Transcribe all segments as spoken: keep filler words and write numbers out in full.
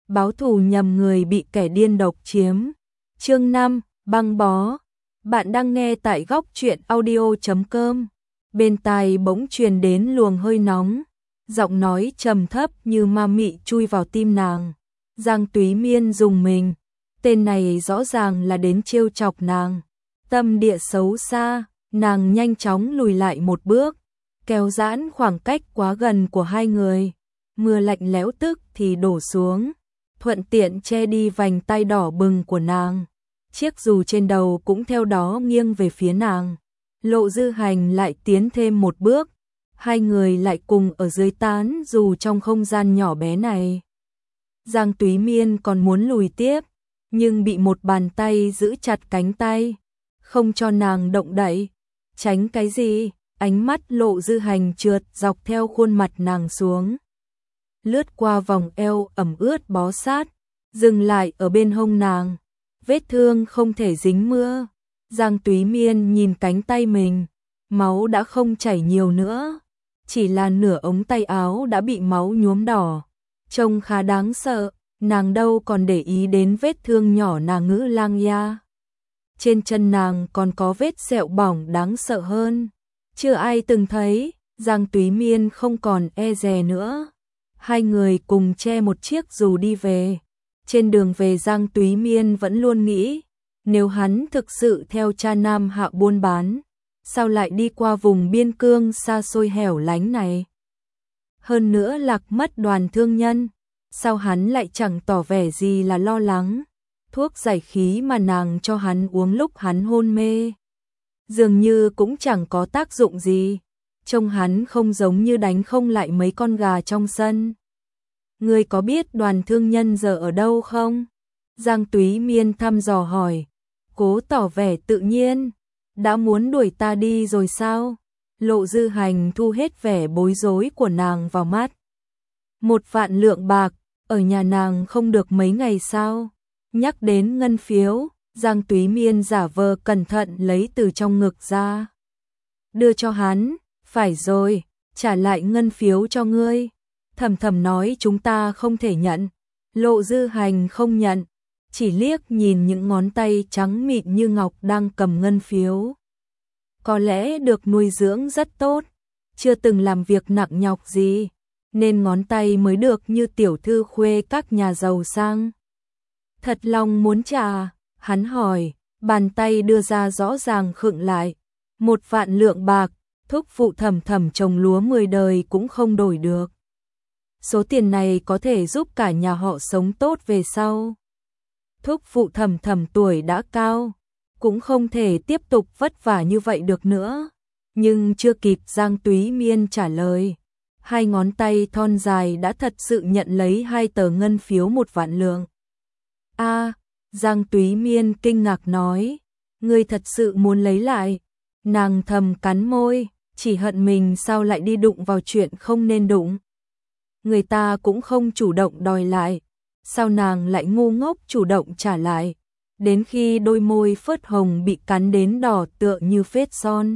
báo thù nhầm người bị kẻ điên độc chiếm. Chương năm, băng bó. Bạn đang nghe tại góc truyện audio chấm com. Bên tai bỗng truyền đến luồng hơi nóng, giọng nói trầm thấp như ma mị chui vào tim nàng. Giang Túy Miên dùng mình, tên này rõ ràng là đến trêu chọc nàng. Tâm địa xấu xa, nàng nhanh chóng lùi lại một bước, kéo giãn khoảng cách quá gần của hai người. Mưa lạnh lẽo tức thì đổ xuống, thuận tiện che đi vành tai đỏ bừng của nàng. Chiếc dù trên đầu cũng theo đó nghiêng về phía nàng. Lộ Dư Hành lại tiến thêm một bước, hai người lại cùng ở dưới tán dù trong không gian nhỏ bé này. Giang Túy Miên còn muốn lùi tiếp, nhưng bị một bàn tay giữ chặt cánh tay, không cho nàng động đậy. Tránh cái gì? Ánh mắt Lộ Dư Hành trượt dọc theo khuôn mặt nàng xuống, lướt qua vòng eo ẩm ướt bó sát, dừng lại ở bên hông nàng. Vết thương không thể dính mưa. Giang Túy Miên nhìn cánh tay mình, máu đã không chảy nhiều nữa, chỉ là nửa ống tay áo đã bị máu nhuốm đỏ, trông khá đáng sợ. Nàng đâu còn để ý đến vết thương nhỏ nàng Ngữ Lang Ya. Trên chân nàng còn có vết sẹo bỏng đáng sợ hơn, chưa ai từng thấy. Giang Túy Miên không còn e dè nữa, hai người cùng che một chiếc dù đi về. Trên đường về Giang Túy Miên vẫn luôn nghĩ, nếu hắn thực sự theo cha nam hạ buôn bán, sao lại đi qua vùng biên cương xa xôi hẻo lánh này? Hơn nữa lạc mất Đoàn Thương Nhân, sao hắn lại chẳng tỏ vẻ gì là lo lắng? Thuốc giải khí mà nàng cho hắn uống lúc hắn hôn mê, dường như cũng chẳng có tác dụng gì. Trông hắn không giống như đánh không lại mấy con gà trong sân. Ngươi có biết Đoàn Thương Nhân giờ ở đâu không? Giang Túy Miên thăm dò hỏi, cố tỏ vẻ tự nhiên. Đã muốn đuổi ta đi rồi sao? Lộ Dư Hành thu hết vẻ bối rối của nàng vào mắt. Một vạn lượng bạc, ở nhà nàng không được mấy ngày sao? Nhắc đến ngân phiếu, Giang Túy Miên giả vờ cẩn thận lấy từ trong ngực ra, đưa cho hắn. Phải rồi, trả lại ngân phiếu cho ngươi. Thầm thầm nói chúng ta không thể nhận. Lộ Dư Hành không nhận, chỉ liếc nhìn những ngón tay trắng mịn như ngọc đang cầm ngân phiếu. Có lẽ được nuôi dưỡng rất tốt, chưa từng làm việc nặng nhọc gì, nên ngón tay mới được như tiểu thư khuê các nhà giàu sang. Thật lòng muốn trả? Hắn hỏi, bàn tay đưa ra rõ ràng khựng lại. Một vạn lượng bạc, thúc phụ Thẩm Thẩm trồng lúa mười đời cũng không đổi được. Số tiền này có thể giúp cả nhà họ sống tốt về sau. Thúc phụ Thẩm Thẩm tuổi đã cao, cũng không thể tiếp tục vất vả như vậy được nữa. Nhưng chưa kịp Giang Túy Miên trả lời, hai ngón tay thon dài đã thật sự nhận lấy hai tờ ngân phiếu một vạn lượng. A, Giang Túy Miên kinh ngạc nói, ngươi thật sự muốn lấy lại? Nàng thầm cắn môi, chỉ hận mình sao lại đi đụng vào chuyện không nên đụng. Người ta cũng không chủ động đòi lại, sao nàng lại ngu ngốc chủ động trả lại? Đến khi đôi môi phớt hồng bị cắn đến đỏ tựa như phết son,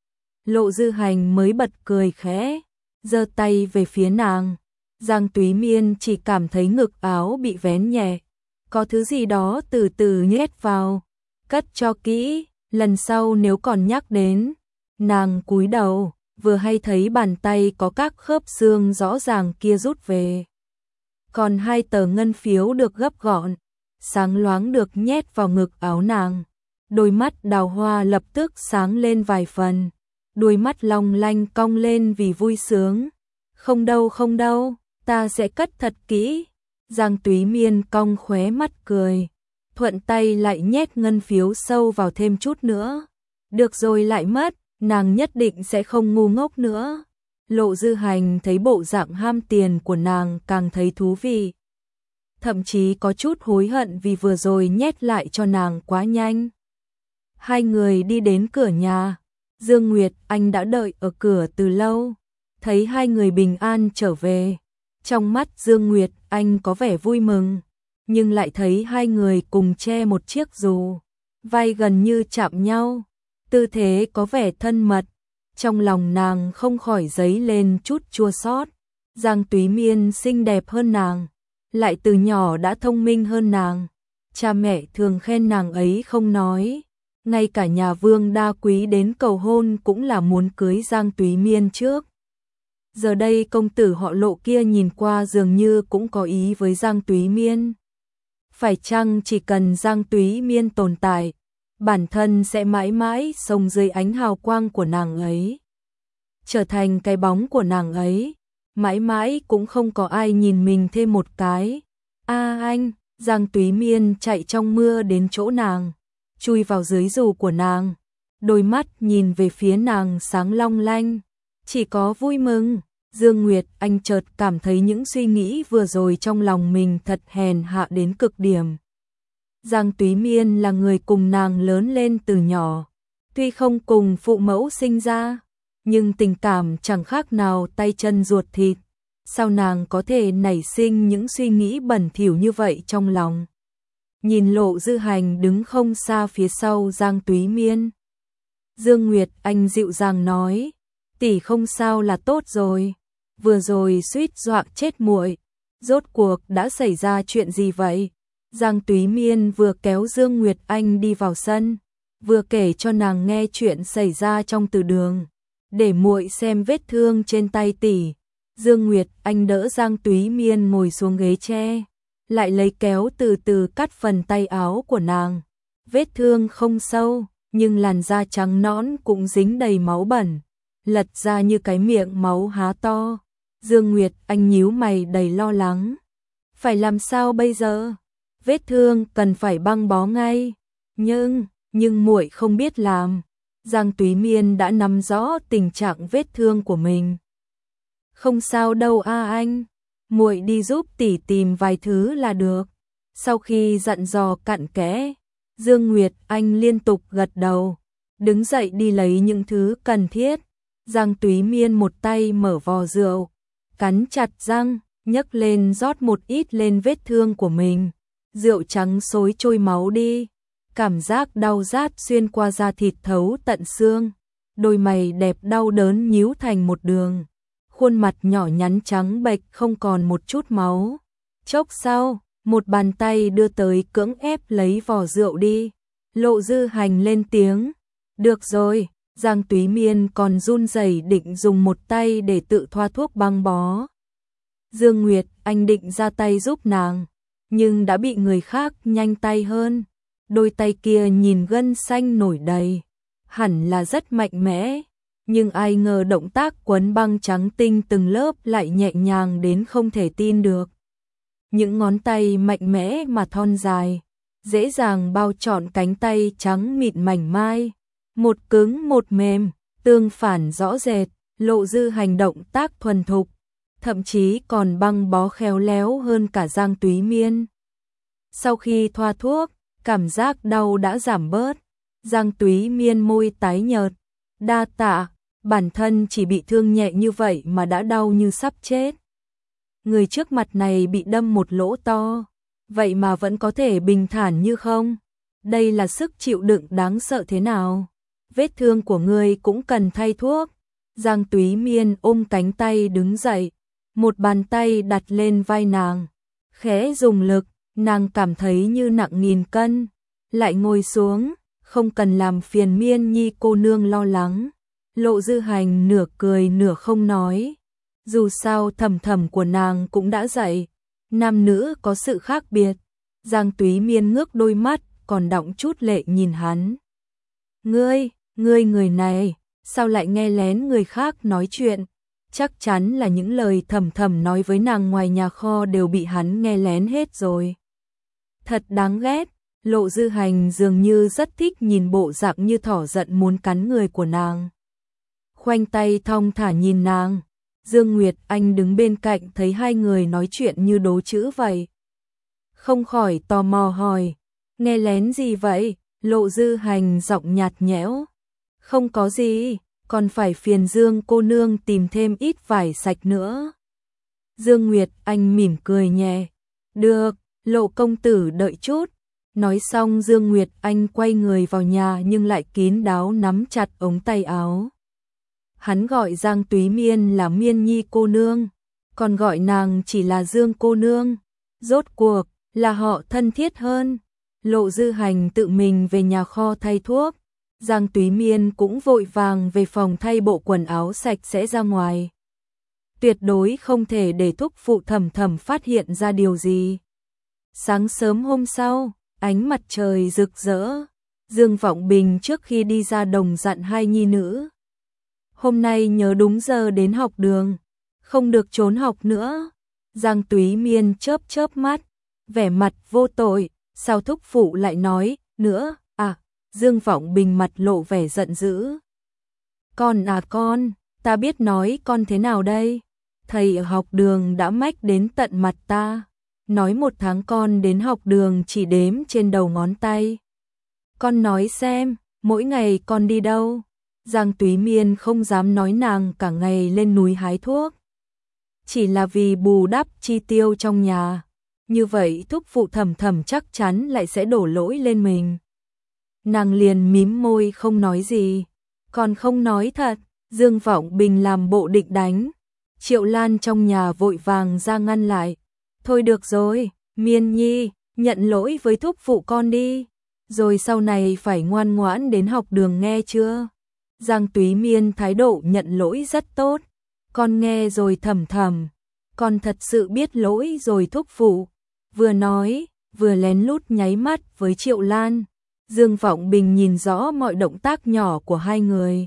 Lộ Dư Hành mới bật cười khẽ, giơ tay về phía nàng. Giang Túy Miên chỉ cảm thấy ngực áo bị vén nhẹ, có thứ gì đó từ từ nhét vào, cất cho kỹ, lần sau nếu còn nhắc đến. Nàng cúi đầu, vừa hay thấy bàn tay có các khớp xương rõ ràng kia rút về. Còn hai tờ ngân phiếu được gấp gọn, sáng loáng được nhét vào ngực áo nàng. Đôi mắt đào hoa lập tức sáng lên vài phần, đôi mắt long lanh cong lên vì vui sướng. Không đâu không đâu, ta sẽ cất thật kỹ. Giang Túy Miên cong khóe mắt cười, thuận tay lại nhét ngân phiếu sâu vào thêm chút nữa. Được rồi lại mất, nàng nhất định sẽ không ngu ngốc nữa. Lộ Dư Hành thấy bộ dạng ham tiền của nàng càng thấy thú vị, thậm chí có chút hối hận vì vừa rồi nhét lại cho nàng quá nhanh. Hai người đi đến cửa nhà, Dương Nguyệt Anh đã đợi ở cửa từ lâu, thấy hai người bình an trở về. Trong mắt Dương Nguyệt Anh có vẻ vui mừng, nhưng lại thấy hai người cùng che một chiếc dù, vai gần như chạm nhau, tư thế có vẻ thân mật. Trong lòng nàng không khỏi dấy lên chút chua xót. Giang Túy Miên xinh đẹp hơn nàng, lại từ nhỏ đã thông minh hơn nàng. Cha mẹ thường khen nàng ấy không nói, ngay cả nhà Vương Đa Quý đến cầu hôn cũng là muốn cưới Giang Túy Miên trước. Giờ đây công tử họ Lộ kia nhìn qua dường như cũng có ý với Giang Túy Miên. Phải chăng chỉ cần Giang Túy Miên tồn tại, bản thân sẽ mãi mãi sống dưới ánh hào quang của nàng ấy, trở thành cái bóng của nàng ấy, mãi mãi cũng không có ai nhìn mình thêm một cái. A à anh, Giang Túy Miên chạy trong mưa đến chỗ nàng, chui vào dưới dù của nàng, đôi mắt nhìn về phía nàng sáng long lanh, chỉ có vui mừng. Dương Nguyệt Anh chợt cảm thấy những suy nghĩ vừa rồi trong lòng mình thật hèn hạ đến cực điểm. Giang Túy Miên là người cùng nàng lớn lên từ nhỏ, tuy không cùng phụ mẫu sinh ra, nhưng tình cảm chẳng khác nào tay chân ruột thịt. Sao nàng có thể nảy sinh những suy nghĩ bẩn thỉu như vậy trong lòng? Nhìn Lộ Dư Hành đứng không xa phía sau Giang Túy Miên, Dương Nguyệt Anh dịu dàng nói, tỷ không sao là tốt rồi, vừa rồi suýt dọa chết muội, rốt cuộc đã xảy ra chuyện gì vậy? Giang Túy Miên vừa kéo Dương Nguyệt Anh đi vào sân, vừa kể cho nàng nghe chuyện xảy ra trong từ đường, để muội xem vết thương trên tay tỷ. Dương Nguyệt Anh đỡ Giang Túy Miên ngồi xuống ghế tre, lại lấy kéo từ từ cắt phần tay áo của nàng. Vết thương không sâu, nhưng làn da trắng nõn cũng dính đầy máu bẩn, lật ra như cái miệng máu há to. Dương Nguyệt Anh nhíu mày đầy lo lắng. Phải làm sao bây giờ? Vết thương cần phải băng bó ngay. Nhưng, nhưng muội không biết làm. Giang Túy Miên đã nắm rõ tình trạng vết thương của mình. Không sao đâu a à anh, muội đi giúp tỷ tìm vài thứ là được. Sau khi dặn dò cặn kẽ, Dương Nguyệt Anh liên tục gật đầu, đứng dậy đi lấy những thứ cần thiết. Giang Túy Miên một tay mở vò rượu, cắn chặt răng, nhấc lên rót một ít lên vết thương của mình. Rượu trắng xối trôi máu đi, cảm giác đau rát xuyên qua da thịt thấu tận xương, đôi mày đẹp đau đớn nhíu thành một đường, khuôn mặt nhỏ nhắn trắng bệch không còn một chút máu. Chốc sau, một bàn tay đưa tới cưỡng ép lấy vò rượu đi. Lộ Dư Hành lên tiếng, được rồi. Giang Túy Miên còn run rẩy định dùng một tay để tự thoa thuốc băng bó. Dương Nguyệt Anh định ra tay giúp nàng, nhưng đã bị người khác nhanh tay hơn. Đôi tay kia nhìn gân xanh nổi đầy, hẳn là rất mạnh mẽ, nhưng ai ngờ động tác quấn băng trắng tinh từng lớp lại nhẹ nhàng đến không thể tin được. Những ngón tay mạnh mẽ mà thon dài, dễ dàng bao trọn cánh tay trắng mịn mảnh mai, một cứng một mềm, tương phản rõ rệt. Lộ Dư Hành động tác thuần thục, thậm chí còn băng bó khéo léo hơn cả Giang Túy Miên. Sau khi thoa thuốc, cảm giác đau đã giảm bớt. Giang Túy Miên môi tái nhợt, đa tạ, bản thân chỉ bị thương nhẹ như vậy mà đã đau như sắp chết. Người trước mặt này bị đâm một lỗ to, vậy mà vẫn có thể bình thản như không? Đây là sức chịu đựng đáng sợ thế nào? Vết thương của ngươi cũng cần thay thuốc. Giang Túy Miên ôm cánh tay đứng dậy, một bàn tay đặt lên vai nàng, khẽ dùng lực, nàng cảm thấy như nặng nghìn cân, lại ngồi xuống, không cần làm phiền Miên Nhi cô nương lo lắng. Lộ Dư Hành nửa cười nửa không nói, dù sao thầm thầm của nàng cũng đã dậy, nam nữ có sự khác biệt. Giang Túy Miên ngước đôi mắt còn đọng chút lệ nhìn hắn. Ngươi, ngươi người này, sao lại nghe lén người khác nói chuyện? Chắc chắn là những lời thầm thầm nói với nàng ngoài nhà kho đều bị hắn nghe lén hết rồi. Thật đáng ghét. Lộ Dư Hành dường như rất thích nhìn bộ dạng như thỏ giận muốn cắn người của nàng. Khoanh tay thong thả nhìn nàng. Dương Nguyệt Anh đứng bên cạnh thấy hai người nói chuyện như đố chữ vậy, không khỏi tò mò hỏi, nghe lén gì vậy? Lộ Dư Hành giọng nhạt nhẽo, không có gì, còn phải phiền Dương cô nương tìm thêm ít vải sạch nữa. Dương Nguyệt Anh mỉm cười nhẹ, được, Lộ công tử đợi chút. Nói xong Dương Nguyệt Anh quay người vào nhà nhưng lại kín đáo nắm chặt ống tay áo. Hắn gọi Giang Túy Miên là Miên Nhi cô nương, còn gọi nàng chỉ là Dương cô nương. Rốt cuộc là họ thân thiết hơn. Lộ Dư Hành tự mình về nhà kho thay thuốc, Giang Túy Miên cũng vội vàng về phòng thay bộ quần áo sạch sẽ ra ngoài. Tuyệt đối không thể để thúc phụ Thẩm Thẩm phát hiện ra điều gì. Sáng sớm hôm sau, ánh mặt trời rực rỡ, Dương Vọng Bình trước khi đi ra đồng dặn hai nhi nữ. Hôm nay nhớ đúng giờ đến học đường, không được trốn học nữa. Giang Túy Miên chớp chớp mắt, vẻ mặt vô tội, sao thúc phụ lại nói nữa, à, Dương Vọng Bình mặt lộ vẻ giận dữ. Con à con, ta biết nói con thế nào đây? Thầy ở học đường đã mách đến tận mặt ta, nói một tháng con đến học đường chỉ đếm trên đầu ngón tay. Con nói xem, mỗi ngày con đi đâu? Giang Túy Miên không dám nói nàng cả ngày lên núi hái thuốc. Chỉ là vì bù đắp chi tiêu trong nhà. Như vậy thúc phụ Thẩm Thẩm chắc chắn lại sẽ đổ lỗi lên mình. Nàng liền mím môi không nói gì. Còn không nói thật, Dương Vọng Bình làm bộ định đánh. Triệu Lan trong nhà vội vàng ra ngăn lại. Thôi được rồi, Miên Nhi, nhận lỗi với thúc phụ con đi. Rồi sau này phải ngoan ngoãn đến học đường nghe chưa? Giang Túy Miên thái độ nhận lỗi rất tốt. Con nghe rồi Thẩm Thẩm, con thật sự biết lỗi rồi thúc phụ. Vừa nói, vừa lén lút nháy mắt với Triệu Lan. Dương Vọng Bình nhìn rõ mọi động tác nhỏ của hai người.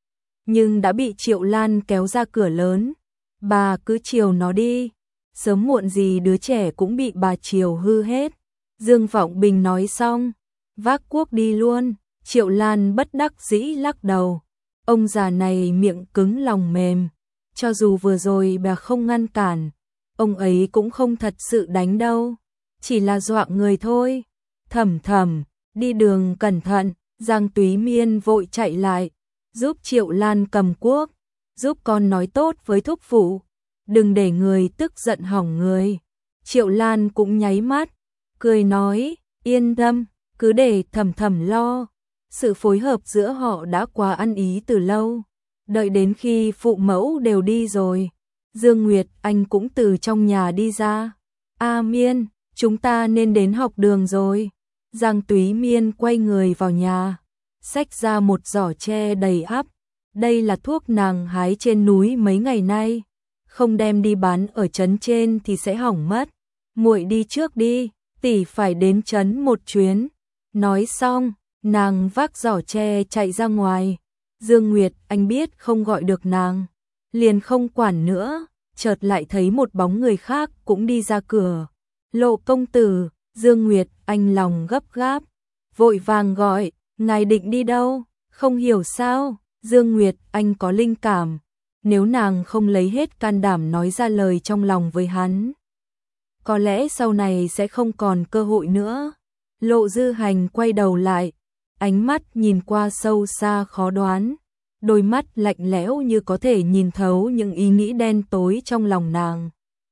Nhưng đã bị Triệu Lan kéo ra cửa lớn. Bà cứ chiều nó đi. Sớm muộn gì đứa trẻ cũng bị bà chiều hư hết. Dương Vọng Bình nói xong, vác cuốc đi luôn. Triệu Lan bất đắc dĩ lắc đầu. Ông già này miệng cứng lòng mềm. Cho dù vừa rồi bà không ngăn cản, ông ấy cũng không thật sự đánh đâu. Chỉ là dọa người thôi. Thẩm Thẩm, đi đường cẩn thận. Giang Túy Miên vội chạy lại, giúp Triệu Lan cầm cuốc, giúp con nói tốt với thúc phụ, đừng để người tức giận hỏng người. Triệu Lan cũng nháy mắt, cười nói, yên tâm, cứ để Thẩm Thẩm lo. Sự phối hợp giữa họ đã quá ăn ý từ lâu. Đợi đến khi phụ mẫu đều đi rồi, Dương Nguyệt Anh cũng từ trong nhà đi ra. A Miên, chúng ta nên đến học đường rồi. Giang Túy Miên quay người vào nhà, xách ra một giỏ tre đầy ắp. Đây là thuốc nàng hái trên núi mấy ngày nay, không đem đi bán ở trấn trên thì sẽ hỏng mất. Muội đi trước đi, tỷ phải đến trấn một chuyến. Nói xong, nàng vác giỏ tre chạy ra ngoài. Dương Nguyệt Anh biết không gọi được nàng, liền không quản nữa, chợt lại thấy một bóng người khác cũng đi ra cửa. Lộ công tử. Dương Nguyệt Anh lòng gấp gáp, vội vàng gọi, ngài định đi đâu? Không hiểu sao? Dương Nguyệt Anh có linh cảm, nếu nàng không lấy hết can đảm nói ra lời trong lòng với hắn, có lẽ sau này sẽ không còn cơ hội nữa. Lộ Dư Hành quay đầu lại, ánh mắt nhìn qua sâu xa khó đoán, đôi mắt lạnh lẽo như có thể nhìn thấu những ý nghĩ đen tối trong lòng nàng.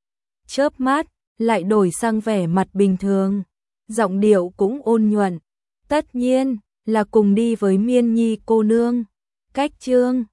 Chớp mắt, lại đổi sang vẻ mặt bình thường, giọng điệu cũng ôn nhuận. Tất nhiên là cùng đi với Miên Nhi cô nương. Cách chương